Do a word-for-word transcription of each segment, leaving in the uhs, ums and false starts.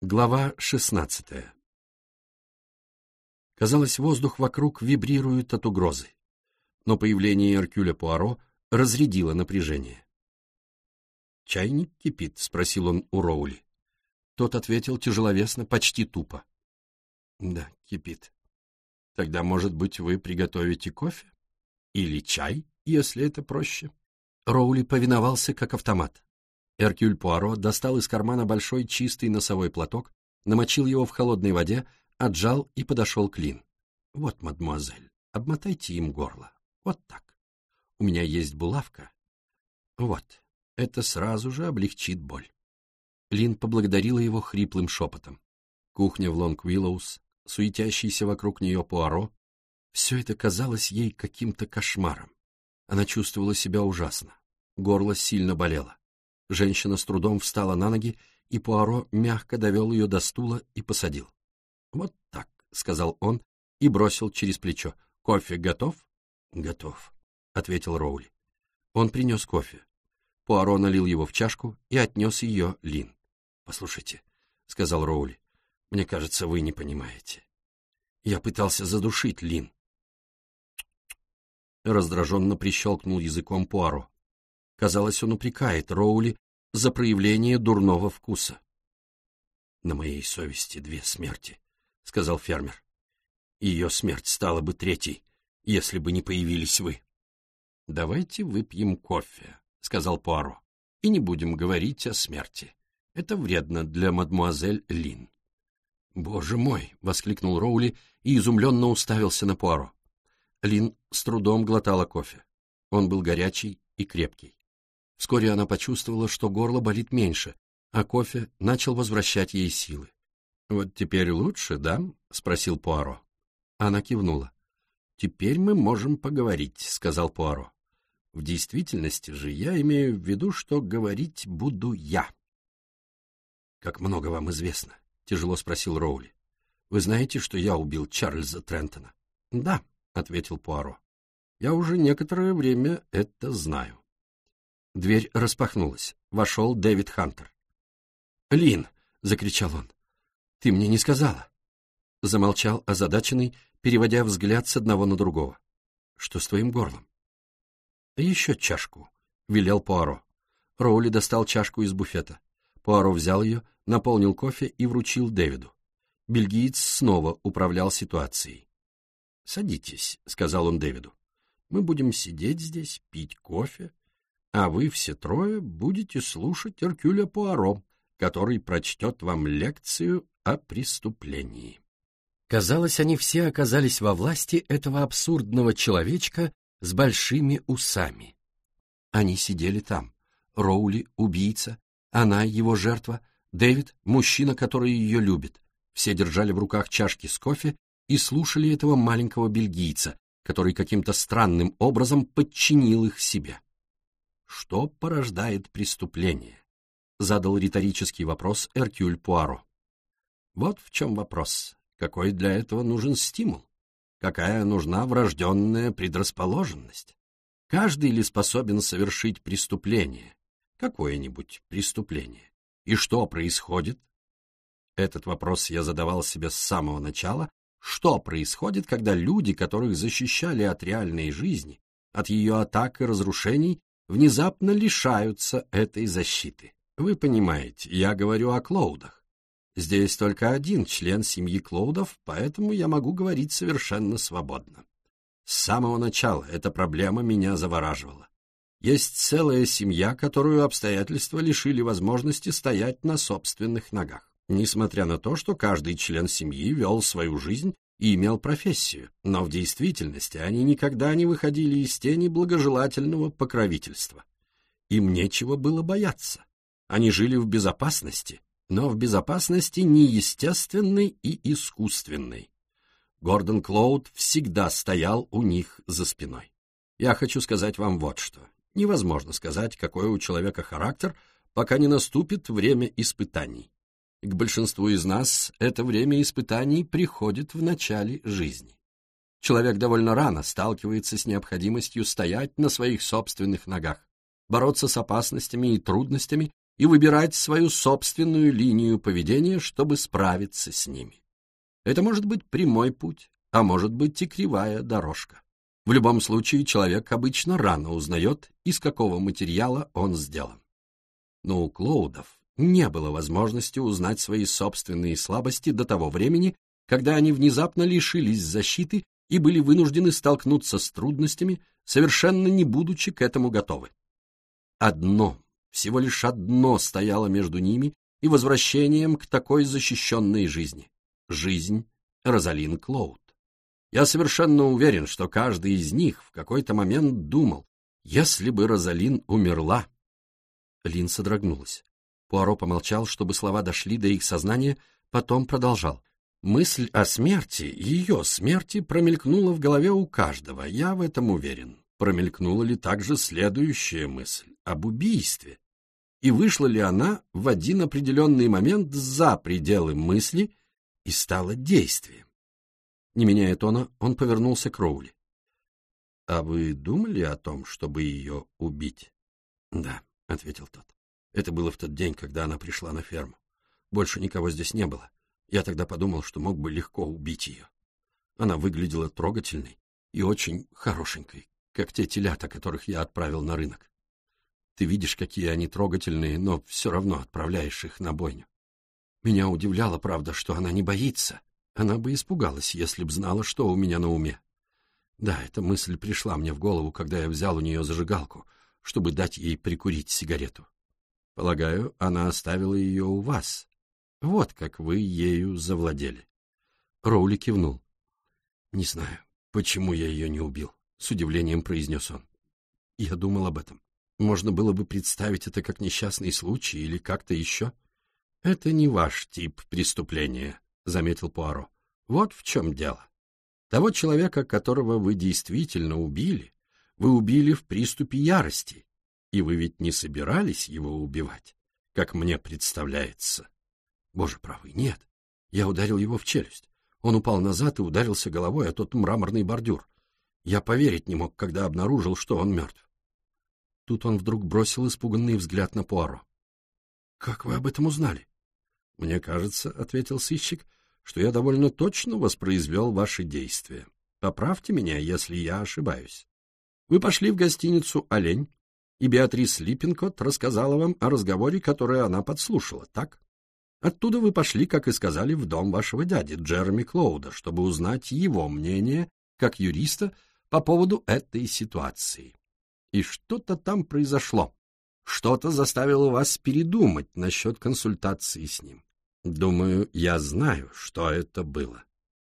Глава шестнадцатая. Казалось, воздух вокруг вибрирует от угрозы, но появление Эркюля Пуаро разрядило напряжение. «Чайник кипит?» — спросил он у Роули. Тот ответил тяжеловесно, почти тупо. «Да, кипит. Тогда, может быть, вы приготовите кофе? Или чай, если это проще?» Роули повиновался, как автомат. Эркюль Пуаро достал из кармана большой чистый носовой платок, намочил его в холодной воде, отжал и подошел к Лин. «Вот, мадемуазель, обмотайте им горло. Вот так. У меня есть булавка. Вот, это сразу же облегчит боль». Лин поблагодарила его хриплым шепотом. Кухня в Лонг-Уиллоус, суетящийся вокруг нее Пуаро, все это казалось ей каким-то кошмаром. Она чувствовала себя ужасно. Горло сильно болело. Женщина с трудом встала на ноги, и Пуаро мягко довел ее до стула и посадил. «Вот так», — сказал он и бросил через плечо. «Кофе готов?» «Готов», — ответил Роули. Он принес кофе. Пуаро налил его в чашку и отнес ее Лин. «Послушайте», — сказал Роули, — «мне кажется, вы не понимаете. Я пытался задушить Лин». Раздраженно прищелкнул языком Пуаро. Казалось, он упрекает Роули за проявление дурного вкуса. «На моей совести две смерти», — сказал фермер. «Ее смерть стала бы третьей, если бы не появились вы». «Давайте выпьем кофе», — сказал Пуаро, — «и не будем говорить о смерти. Это вредно для мадмуазель Лин». «Боже мой!» — воскликнул Роули и изумленно уставился на Пуаро. Лин с трудом глотала кофе. Он был горячий и крепкий. Вскоре она почувствовала, что горло болит меньше, а кофе начал возвращать ей силы. «Вот теперь лучше, да?» — спросил Пуаро. Она кивнула. «Теперь мы можем поговорить», — сказал Пуаро. «В действительности же я имею в виду, что говорить буду я». «Как много вам известно?» — тяжело спросил Роули. «Вы знаете, что я убил Чарльза Трентона?» «Да», — ответил Пуаро. «Я уже некоторое время это знаю». Дверь распахнулась. Вошел Дэвид Хантер. «Лин!» — закричал он. «Ты мне не сказала!» Замолчал озадаченный, переводя взгляд с одного на другого. «Что с твоим горлом?» «Еще чашку», — велел Пуаро. Роули достал чашку из буфета. Пуаро взял ее, наполнил кофе и вручил Дэвиду. Бельгиец снова управлял ситуацией. «Садитесь», — сказал он Дэвиду. «Мы будем сидеть здесь, пить кофе, а вы все трое будете слушать Эркюля Пуаро, который прочтет вам лекцию о преступлении». Казалось, они все оказались во власти этого абсурдного человечка с большими усами. Они сидели там. Роули — убийца, она — его жертва, Дэвид — мужчина, который ее любит. Все держали в руках чашки с кофе и слушали этого маленького бельгийца, который каким-то странным образом подчинил их себе. «Что порождает преступление?» — задал риторический вопрос Эркюль Пуаро. «Вот в чем вопрос. Какой для этого нужен стимул? Какая нужна врожденная предрасположенность? Каждый ли способен совершить преступление? Какое-нибудь преступление? И что происходит?» Этот вопрос я задавал себе с самого начала. Что происходит, когда люди, которых защищали от реальной жизни, от ее атак и разрушений, внезапно лишаются этой защиты? Вы понимаете, я говорю о Клоудах. Здесь только один член семьи Клоудов, поэтому я могу говорить совершенно свободно. С самого начала эта проблема меня завораживала. Есть целая семья, которую обстоятельства лишили возможности стоять на собственных ногах. Несмотря на то, что каждый член семьи вел свою жизнь и имел профессию, но в действительности они никогда не выходили из тени благожелательного покровительства. Им нечего было бояться. Они жили в безопасности, но в безопасности неестественной и искусственной. Гордон Клоуд всегда стоял у них за спиной. Я хочу сказать вам вот что. Невозможно сказать, какой у человека характер, пока не наступит время испытаний. К большинству из нас это время испытаний приходит в начале жизни. Человек довольно рано сталкивается с необходимостью стоять на своих собственных ногах, бороться с опасностями и трудностями, и выбирать свою собственную линию поведения, чтобы справиться с ними. Это может быть прямой путь, а может быть и кривая дорожка. В любом случае, человек обычно рано узнает, из какого материала он сделан. Но у Клоудов не было возможности узнать свои собственные слабости до того времени, когда они внезапно лишились защиты и были вынуждены столкнуться с трудностями, совершенно не будучи к этому готовы. Одно, всего лишь одно стояло между ними и возвращением к такой защищенной жизни. Жизнь Розалин Клоуд. Я совершенно уверен, что каждый из них в какой-то момент думал, если бы Розалин умерла. Лин содрогнулась. Пуаро помолчал, чтобы слова дошли до их сознания, потом продолжал. Мысль о смерти, ее смерти, промелькнула в голове у каждого, я в этом уверен. Промелькнула ли также следующая мысль об убийстве? И вышла ли она в один определенный момент за пределы мысли и стала действием? Не меняя тона, он повернулся к Роули. — А вы думали о том, чтобы ее убить? — Да, — ответил тот. Это было в тот день, когда она пришла на ферму. Больше никого здесь не было. Я тогда подумал, что мог бы легко убить ее. Она выглядела трогательной и очень хорошенькой, как те телята, которых я отправил на рынок. Ты видишь, какие они трогательные, но все равно отправляешь их на бойню. Меня удивляло, правда, что она не боится. Она бы испугалась, если б знала, что у меня на уме. Да, эта мысль пришла мне в голову, когда я взял у нее зажигалку, чтобы дать ей прикурить сигарету. Полагаю, она оставила ее у вас. Вот как вы ею завладели. Роули кивнул. Не знаю, почему я ее не убил, с удивлением произнес он. Я думал об этом. Можно было бы представить это как несчастный случай или как-то еще. Это не ваш тип преступления, заметил Пуаро. Вот в чем дело. Того человека, которого вы действительно убили, вы убили в приступе ярости, и вы ведь не собирались его убивать, как мне представляется. Боже правый, нет. Я ударил его в челюсть. Он упал назад и ударился головой о тот мраморный бордюр. Я поверить не мог, когда обнаружил, что он мертв. Тут он вдруг бросил испуганный взгляд на Пуаро. — Как вы об этом узнали? — Мне кажется, — ответил сыщик, — что я довольно точно воспроизвел ваши действия. Поправьте меня, если я ошибаюсь. Вы пошли в гостиницу «Олень», и Беатрис Липпинкотт рассказала вам о разговоре, который она подслушала, так? Оттуда вы пошли, как и сказали, в дом вашего дяди, Джереми Клоуда, чтобы узнать его мнение, как юриста, по поводу этой ситуации. И что-то там произошло. Что-то заставило вас передумать насчет консультации с ним. Думаю, я знаю, что это было.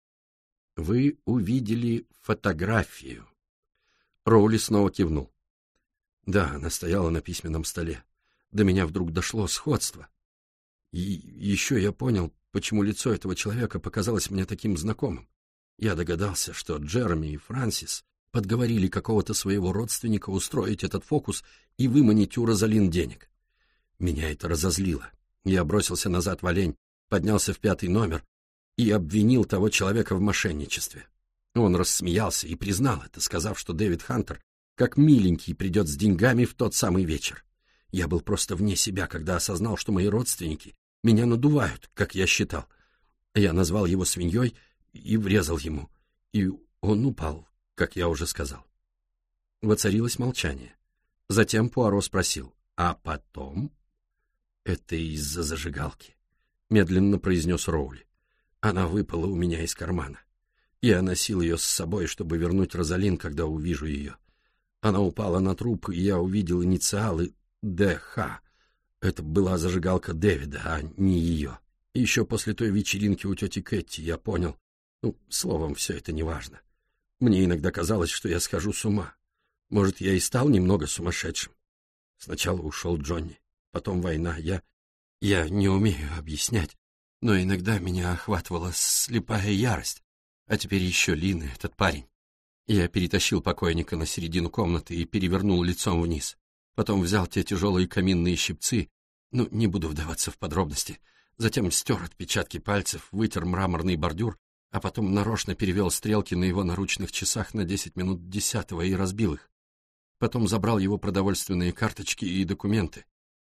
Вы увидели фотографию. Роули снова кивнул. Да, она стояла на письменном столе. До меня вдруг дошло сходство. И еще я понял, почему лицо этого человека показалось мне таким знакомым. Я догадался, что Джереми и Франсис подговорили какого-то своего родственника устроить этот фокус и выманить у Розалин денег. Меня это разозлило. Я бросился назад в «Олень», поднялся в пятый номер и обвинил того человека в мошенничестве. Он рассмеялся и признал это, сказав, что Дэвид Хантер как миленький придет с деньгами в тот самый вечер. Я был просто вне себя, когда осознал, что мои родственники меня надувают, как я считал. Я назвал его свиньей и врезал ему, и он упал, как я уже сказал. Воцарилось молчание. Затем Пуаро спросил, а потом? Это из-за зажигалки, медленно произнес Роули. Она выпала у меня из кармана. Я носил ее с собой, чтобы вернуть Розалин, когда увижу ее. Она упала на труп, и я увидел инициалы Д Х. Это была зажигалка Дэвида, а не ее. И еще после той вечеринки у тети Кэти я понял, ну, словом, все это неважно. Мне иногда казалось, что я схожу с ума. Может, я и стал немного сумасшедшим. Сначала ушел Джонни, потом война. Я... я не умею объяснять, но иногда меня охватывала слепая ярость. А теперь еще Лин и этот парень. Я перетащил покойника на середину комнаты и перевернул лицом вниз. Потом взял те тяжелые каминные щипцы, ну, не буду вдаваться в подробности. Затем стер отпечатки пальцев, вытер мраморный бордюр, а потом нарочно перевел стрелки на его наручных часах на десять минут десятого и разбил их. Потом забрал его продовольственные карточки и документы.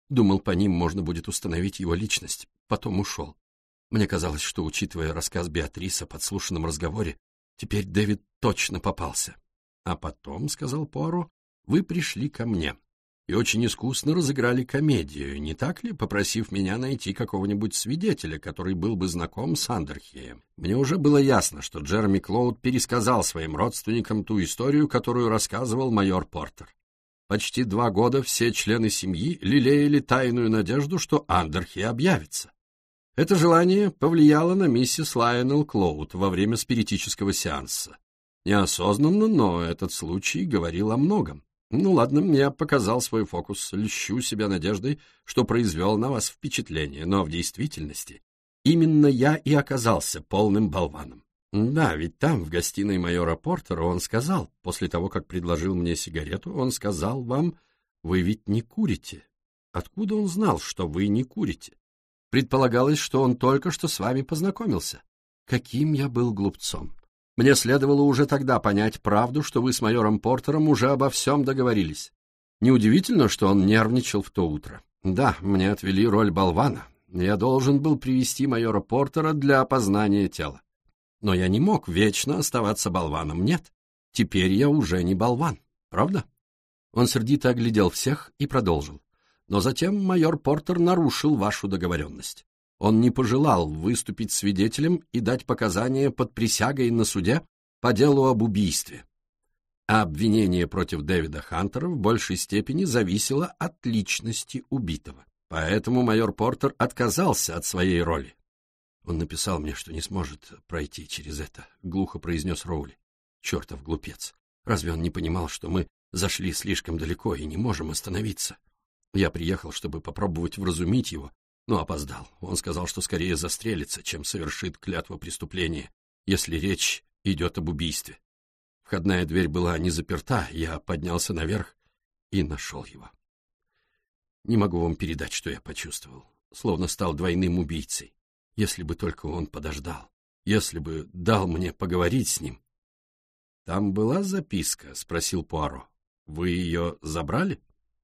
Думал, по ним можно будет установить его личность. Потом ушел. Мне казалось, что, учитывая рассказ Беатрис о подслушанном разговоре, теперь Дэвид точно попался. А потом, — сказал Пуаро, — вы пришли ко мне и очень искусно разыграли комедию, не так ли, попросив меня найти какого-нибудь свидетеля, который был бы знаком с Андерхеем. Мне уже было ясно, что Джереми Клоуд пересказал своим родственникам ту историю, которую рассказывал майор Портер. Почти два года все члены семьи лелеяли тайную надежду, что Андерхей объявится. Это желание повлияло на миссис Лайонелл Клоуд во время спиритического сеанса. Неосознанно, но этот случай говорил о многом. Ну ладно, я показал свой фокус, льщу себя надеждой, что произвел на вас впечатление, но в действительности именно я и оказался полным болваном. Да, ведь там, в гостиной майора Портера, он сказал, после того, как предложил мне сигарету, он сказал вам, вы ведь не курите. Откуда он знал, что вы не курите? Предполагалось, что он только что с вами познакомился. Каким я был глупцом. Мне следовало уже тогда понять правду, что вы с майором Портером уже обо всем договорились. Неудивительно, что он нервничал в то утро. Да, мне отвели роль болвана. Я должен был привести майора Портера для опознания тела. Но я не мог вечно оставаться болваном. Нет, теперь я уже не болван. Правда? Он сердито оглядел всех и продолжил. Но затем майор Портер нарушил вашу договоренность. Он не пожелал выступить свидетелем и дать показания под присягой на суде по делу об убийстве. А обвинение против Дэвида Хантера в большей степени зависело от личности убитого. Поэтому майор Портер отказался от своей роли. «Он написал мне, что не сможет пройти через это», — глухо произнес Роули. «Чертов глупец! Разве он не понимал, что мы зашли слишком далеко и не можем остановиться? Я приехал, чтобы попробовать вразумить его, но опоздал. Он сказал, что скорее застрелится, чем совершит клятву преступления, если речь идет об убийстве. Входная дверь была не заперта, я поднялся наверх и нашел его. Не могу вам передать, что я почувствовал, словно стал двойным убийцей. Если бы только он подождал, если бы дал мне поговорить с ним». «Там была записка?» — спросил Пуаро. «Вы ее забрали?»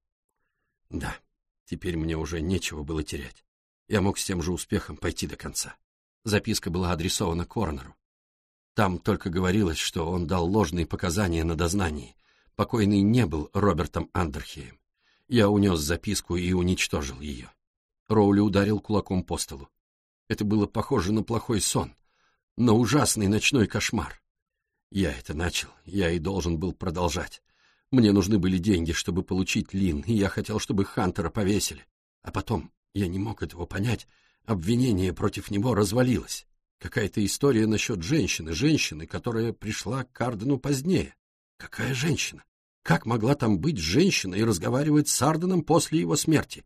«Да, теперь мне уже нечего было терять. Я мог с тем же успехом пойти до конца. Записка была адресована коронеру. Там только говорилось, что он дал ложные показания на дознании. Покойный не был Робертом Андерхеем. Я унес записку и уничтожил ее». Роули ударил кулаком по столу. Это было похоже на плохой сон, на ужасный ночной кошмар. Я это начал, я и должен был продолжать. Мне нужны были деньги, чтобы получить Лин, и я хотел, чтобы Хантера повесили. А потом, я не мог этого понять, обвинение против него развалилось. Какая-то история насчет женщины, женщины, которая пришла к Ардену позднее. Какая женщина? Как могла там быть женщина и разговаривать с Арденом после его смерти?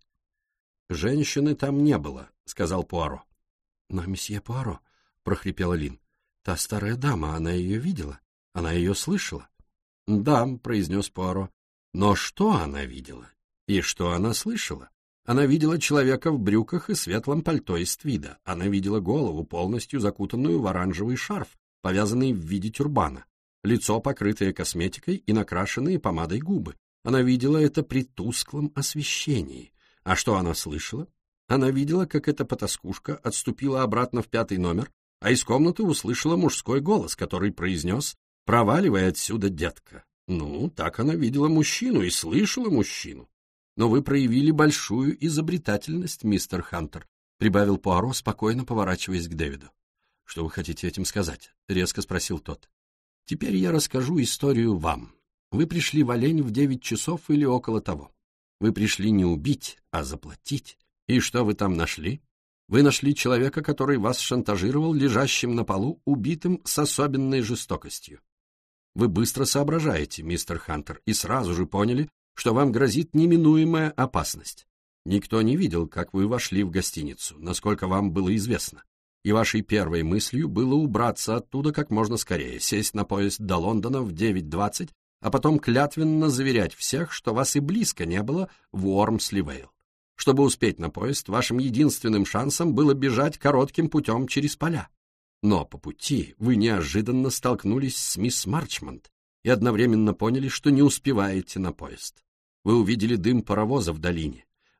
«Женщины там не было», — сказал Пуаро. «Но, месье Пуаро», — прохрипела Лин, — «та старая дама, она ее видела? Она ее слышала?» «Да», — произнес Пуаро. «Но что она видела? И что она слышала? Она видела человека в брюках и светлом пальто из твида. Она видела голову, полностью закутанную в оранжевый шарф, повязанный в виде тюрбана, лицо, покрытое косметикой, и накрашенные помадой губы. Она видела это при тусклом освещении. А что она слышала? Она видела, как эта потаскушка отступила обратно в пятый номер, а из комнаты услышала мужской голос, который произнес: «Проваливай отсюда, детка». Ну, так она видела мужчину и слышала мужчину. «Но вы проявили большую изобретательность, мистер Хантер», — прибавил Пуаро, спокойно поворачиваясь к Дэвиду. «Что вы хотите этим сказать?» — резко спросил тот. «Теперь я расскажу историю вам. Вы пришли в Олень в девять часов или около того. Вы пришли не убить, а заплатить. И что вы там нашли? Вы нашли человека, который вас шантажировал лежащим на полу, убитым с особенной жестокостью. Вы быстро соображаете, мистер Хантер, и сразу же поняли, что вам грозит неминуемая опасность. Никто не видел, как вы вошли в гостиницу, насколько вам было известно. И вашей первой мыслью было убраться оттуда как можно скорее, сесть на поезд до Лондона в девять двадцать, а потом клятвенно заверять всех, что вас и близко не было в Уормсли-Вейл. Чтобы успеть на поезд, вашим единственным шансом было бежать коротким путем через поля. Но по пути вы неожиданно столкнулись с мисс Марчмонт и одновременно поняли, что не успеваете на поезд. Вы увидели дым паровоза в долине.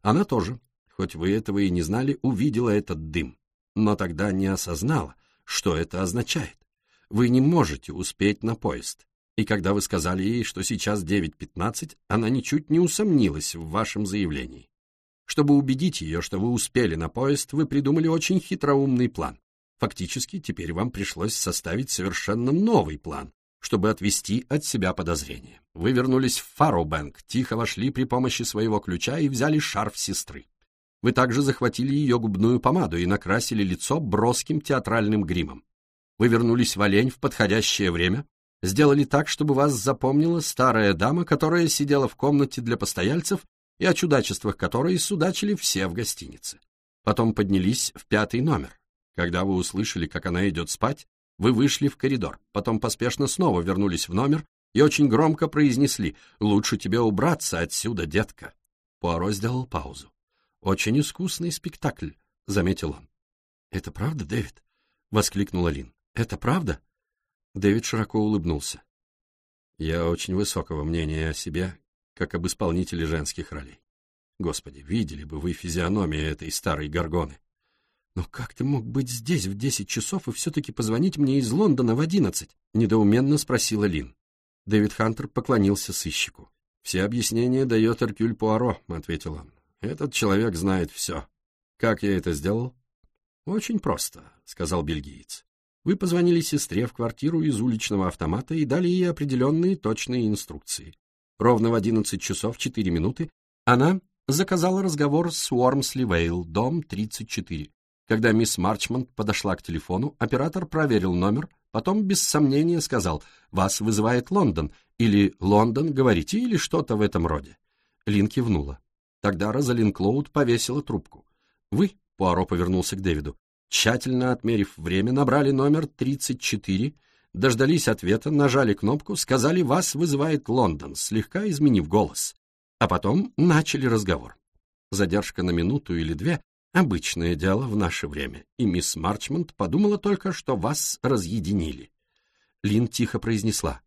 Она тоже, хоть вы этого и не знали, увидела этот дым, но тогда не осознала, что это означает. Вы не можете успеть на поезд. И когда вы сказали ей, что сейчас девять пятнадцать, она ничуть не усомнилась в вашем заявлении. Чтобы убедить ее, что вы успели на поезд, вы придумали очень хитроумный план. Фактически, теперь вам пришлось составить совершенно новый план, чтобы отвести от себя подозрения. Вы вернулись в Фарроу-Бэнк, тихо вошли при помощи своего ключа и взяли шарф сестры. Вы также захватили ее губную помаду и накрасили лицо броским театральным гримом. Вы вернулись в Олень в подходящее время, сделали так, чтобы вас запомнила старая дама, которая сидела в комнате для постояльцев и о чудачествах которой судачили все в гостинице. Потом поднялись в пятый номер. Когда вы услышали, как она идет спать, вы вышли в коридор, потом поспешно снова вернулись в номер и очень громко произнесли: «Лучше тебе убраться отсюда, детка». Пуаро сделал паузу. «Очень искусный спектакль», — заметил он. «Это правда, Дэвид?» — воскликнула Лин. «Это правда?» Дэвид широко улыбнулся. «Я очень высокого мнения о себе, как об исполнителе женских ролей. Господи, видели бы вы физиономию этой старой горгоны. Но как ты мог быть здесь в десять часов и все-таки позвонить мне из Лондона в одиннадцать?» — недоуменно спросила Лин. Дэвид Хантер поклонился сыщику. «Все объяснения дает Эркюль Пуаро», — ответил он. «Этот человек знает все. Как я это сделал?» «Очень просто», — сказал бельгиец. «Вы позвонили сестре в квартиру из уличного автомата и дали ей определенные точные инструкции. Ровно в одиннадцать часов четыре минуты она заказала разговор с Уормсли Вейл, дом тридцать четыре. Когда мисс Марчмонт подошла к телефону, оператор проверил номер, потом без сомнения сказал: «Вас вызывает Лондон», или «Лондон, говорите», или что-то в этом роде. Лин кивнула. Тогда Розалин Клоуд повесила трубку. Вы, Пуаро повернулся к Дэвиду, тщательно отмерив время, набрали номер тридцать четыре, дождались ответа, нажали кнопку, сказали: «Вас вызывает Лондон», слегка изменив голос. А потом начали разговор. Задержка на минуту или две — обычное дело в наше время, и мисс Марчмонт подумала только, что вас разъединили. Лин тихо произнесла: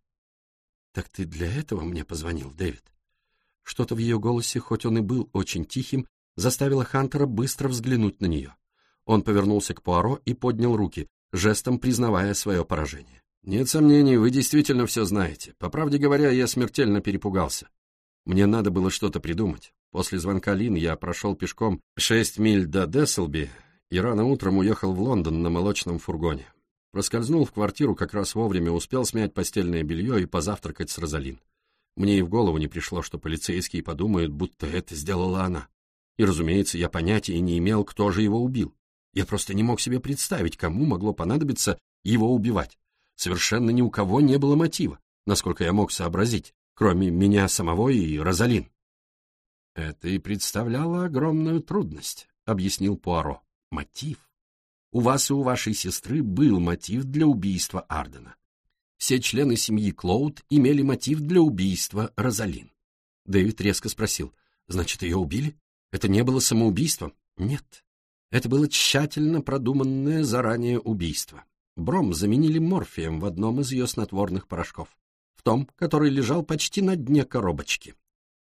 «Так ты для этого мне позвонил, Дэвид?» Что-то в ее голосе, хоть он и был очень тихим, заставило Хантера быстро взглянуть на нее. Он повернулся к Пуаро и поднял руки, жестом признавая свое поражение. «Нет сомнений, вы действительно все знаете. По правде говоря, я смертельно перепугался. Мне надо было что-то придумать. После звонка Лин я прошел пешком шесть миль до Десселби и рано утром уехал в Лондон на молочном фургоне. Проскользнул в квартиру как раз вовремя, успел смять постельное белье и позавтракать с Розалин. Мне и в голову не пришло, что полицейские подумают, будто это сделала она. И, разумеется, я понятия не имел, кто же его убил. Я просто не мог себе представить, кому могло понадобиться его убивать. Совершенно ни у кого не было мотива, насколько я мог сообразить, кроме меня самого и Розалин. «Это и представляло огромную трудность», — объяснил Пуаро. «Мотив. У вас и у вашей сестры был мотив для убийства Ардена. Все члены семьи Клоуд имели мотив для убийства Розалин». Дэвид резко спросил: «Значит, ее убили? Это не было самоубийством?» «Нет. Это было тщательно продуманное заранее убийство. Бром заменили морфием в одном из ее снотворных порошков, в том, который лежал почти на дне коробочки».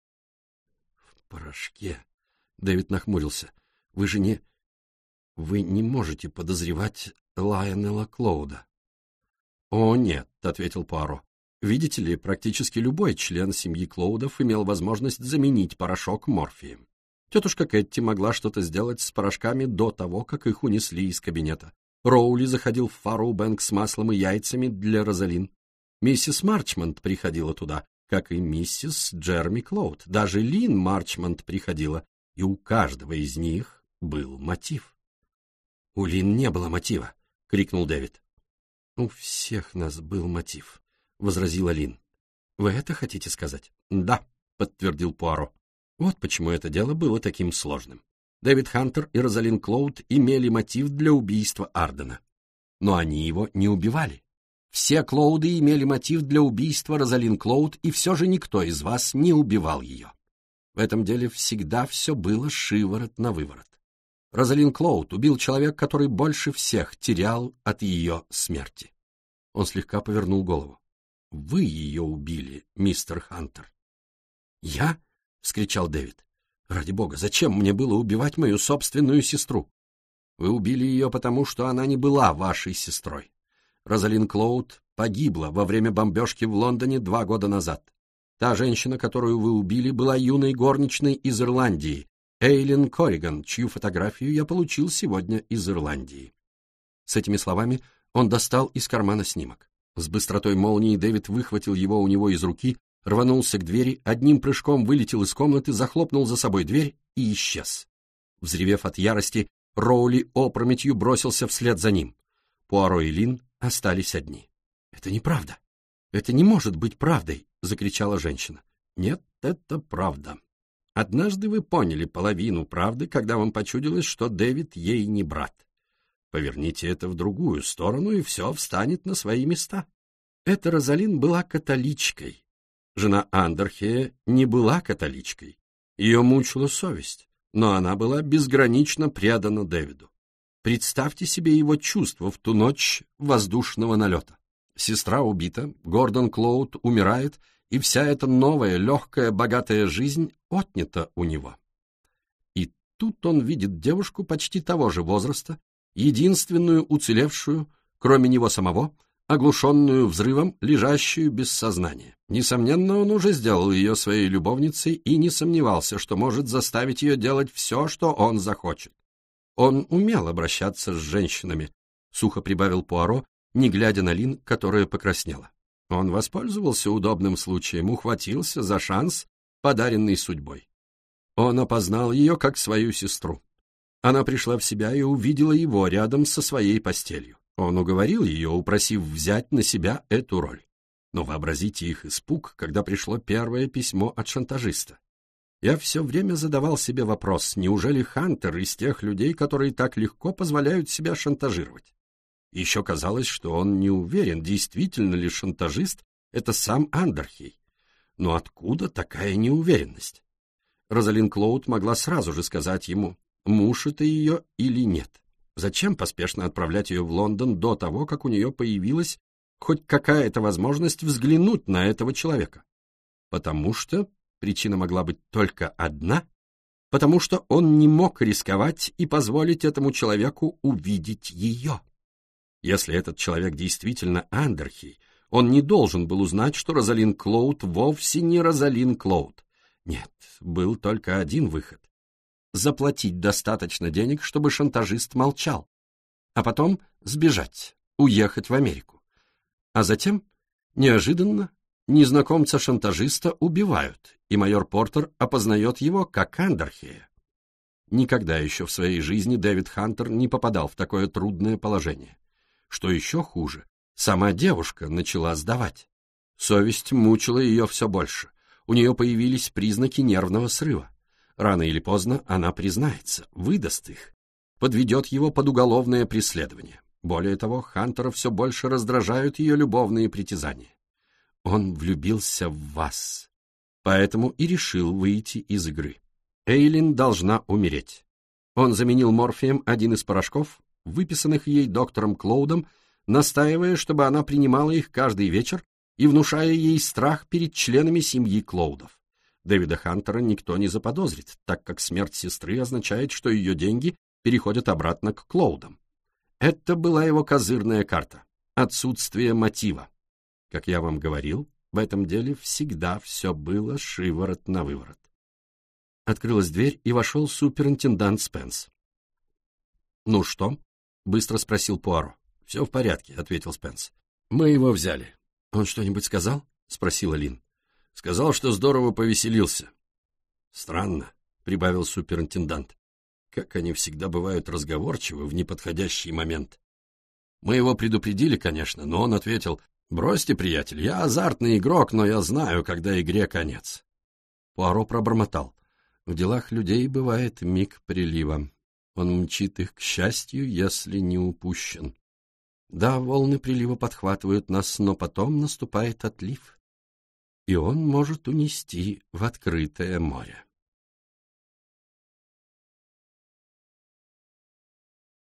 «В порошке?» — Дэвид нахмурился. «Вы же не... Вы не можете подозревать Лайонела Клоуда». «О, нет», — ответил Пуаро. «Видите ли, практически любой член семьи Клоудов имел возможность заменить порошок морфием. Тетушка Кэтти могла что-то сделать с порошками до того, как их унесли из кабинета. Роули заходил в Фарроу-Бэнк с маслом и яйцами для Розалин. Миссис Марчмонт приходила туда, как и миссис Джереми Клоуд. Даже Лин Марчмонт приходила, и у каждого из них был мотив». «У Лин не было мотива», — крикнул Дэвид. «У всех нас был мотив», — возразила Лин. «Вы это хотите сказать?» «Да», — подтвердил Пуаро. «Вот почему это дело было таким сложным. Дэвид Хантер и Розалин Клоуд имели мотив для убийства Ардена. Но они его не убивали. Все Клоуды имели мотив для убийства Розалин Клоуд, и все же никто из вас не убивал ее. В этом деле всегда все было шиворот на выворот. Розалин Клоуд убил человек, который больше всех терял от ее смерти». Он слегка повернул голову. «Вы ее убили, мистер Хантер». «Я?» — вскричал Дэвид. Ради бога, зачем мне было убивать мою собственную сестру? Вы убили ее потому, что она не была вашей сестрой. Розалин Клоуд погибла во время бомбежки в Лондоне два года назад. Та женщина, которую вы убили, была юной горничной из Ирландии, Эйлин Корриган, чью фотографию я получил сегодня из Ирландии. С этими словами он достал из кармана снимок. С быстротой молнии Дэвид выхватил его у него из руки, рванулся к двери, одним прыжком вылетел из комнаты, захлопнул за собой дверь и исчез. Взревев от ярости, Роули опрометью бросился вслед за ним. Пуаро и Лин остались одни. «Это неправда! Это не может быть правдой!» — закричала женщина. «Нет, это правда. Однажды вы поняли половину правды, когда вам почудилось, что Дэвид ей не брат. Поверните это в другую сторону, и все встанет на свои места. Эта Розалин была католичкой. Жена Андерхея не была католичкой. Ее мучила совесть, но она была безгранично предана Дэвиду. Представьте себе его чувства в ту ночь воздушного налета. Сестра убита, Гордон Клоуд умирает, и вся эта новая, легкая, богатая жизнь отнята у него. И тут он видит девушку почти того же возраста, единственную уцелевшую, кроме него самого, оглушенную взрывом, лежащую без сознания. Несомненно, он уже сделал ее своей любовницей и не сомневался, что может заставить ее делать все, что он захочет. Он умел обращаться с женщинами, сухо прибавил Пуаро, не глядя на Лин, которая покраснела. Он воспользовался удобным случаем, ухватился за шанс, подаренный судьбой. Он опознал ее как свою сестру. Она пришла в себя и увидела его рядом со своей постелью. Он уговорил ее, упросив взять на себя эту роль. Но вообразите их испуг, когда пришло первое письмо от шантажиста. Я все время задавал себе вопрос, неужели Хантер из тех людей, которые так легко позволяют себя шантажировать? Еще казалось, что он не уверен, действительно ли шантажист — это сам Андерхей. Но откуда такая неуверенность? Розалин Клоуд могла сразу же сказать ему, муж это ее или нет. Зачем поспешно отправлять ее в Лондон до того, как у нее появилась хоть какая-то возможность взглянуть на этого человека? Потому что, причина могла быть только одна, потому что он не мог рисковать и позволить этому человеку увидеть ее. Если этот человек действительно Андерхей, он не должен был узнать, что Розалин Клоуд вовсе не Розалин Клоуд. Нет, был только один выход. Заплатить достаточно денег, чтобы шантажист молчал, а потом сбежать, уехать в Америку. А затем, неожиданно, незнакомца-шантажиста убивают, и майор Портер опознает его как Андерхея. Никогда еще в своей жизни Дэвид Хантер не попадал в такое трудное положение. Что еще хуже, сама девушка начала сдавать. Совесть мучила ее все больше. У нее появились признаки нервного срыва. Рано или поздно она признается, выдаст их, подведет его под уголовное преследование. Более того, Хантера все больше раздражают ее любовные притязания. Он влюбился в вас, поэтому и решил выйти из игры. Эйлин должна умереть. Он заменил морфием один из порошков, выписанных ей доктором Клоудом, настаивая, чтобы она принимала их каждый вечер и внушая ей страх перед членами семьи Клоудов. Дэвида Хантера никто не заподозрит, так как смерть сестры означает, что ее деньги переходят обратно к Клоудам. Это была его козырная карта, отсутствие мотива. Как я вам говорил, в этом деле всегда все было шиворот на выворот. Открылась дверь, и вошел суперинтендант Спенс. «Ну что?» — быстро спросил Пуаро. «Все в порядке», — ответил Спенс. «Мы его взяли». «Он что-нибудь сказал?» — спросила Лин. «Сказал, что здорово повеселился». «Странно», — прибавил суперинтендант. «Как они всегда бывают разговорчивы в неподходящий момент». Мы его предупредили, конечно, но он ответил: «Бросьте, приятель, я азартный игрок, но я знаю, когда игре конец». Пуаро пробормотал: «В делах людей бывает миг прилива. Он мчит их к счастью, если не упущен. Да, волны прилива подхватывают нас, но потом наступает отлив, и он может унести в открытое море».